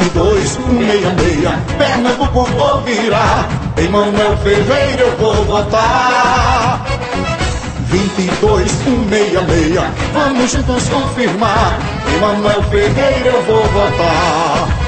22, 166, Pernambuco vou virar, em Manuel Ferreira eu vou votar. 22, 166, vamos juntos confirmar, em Manuel Ferreira eu vou votar.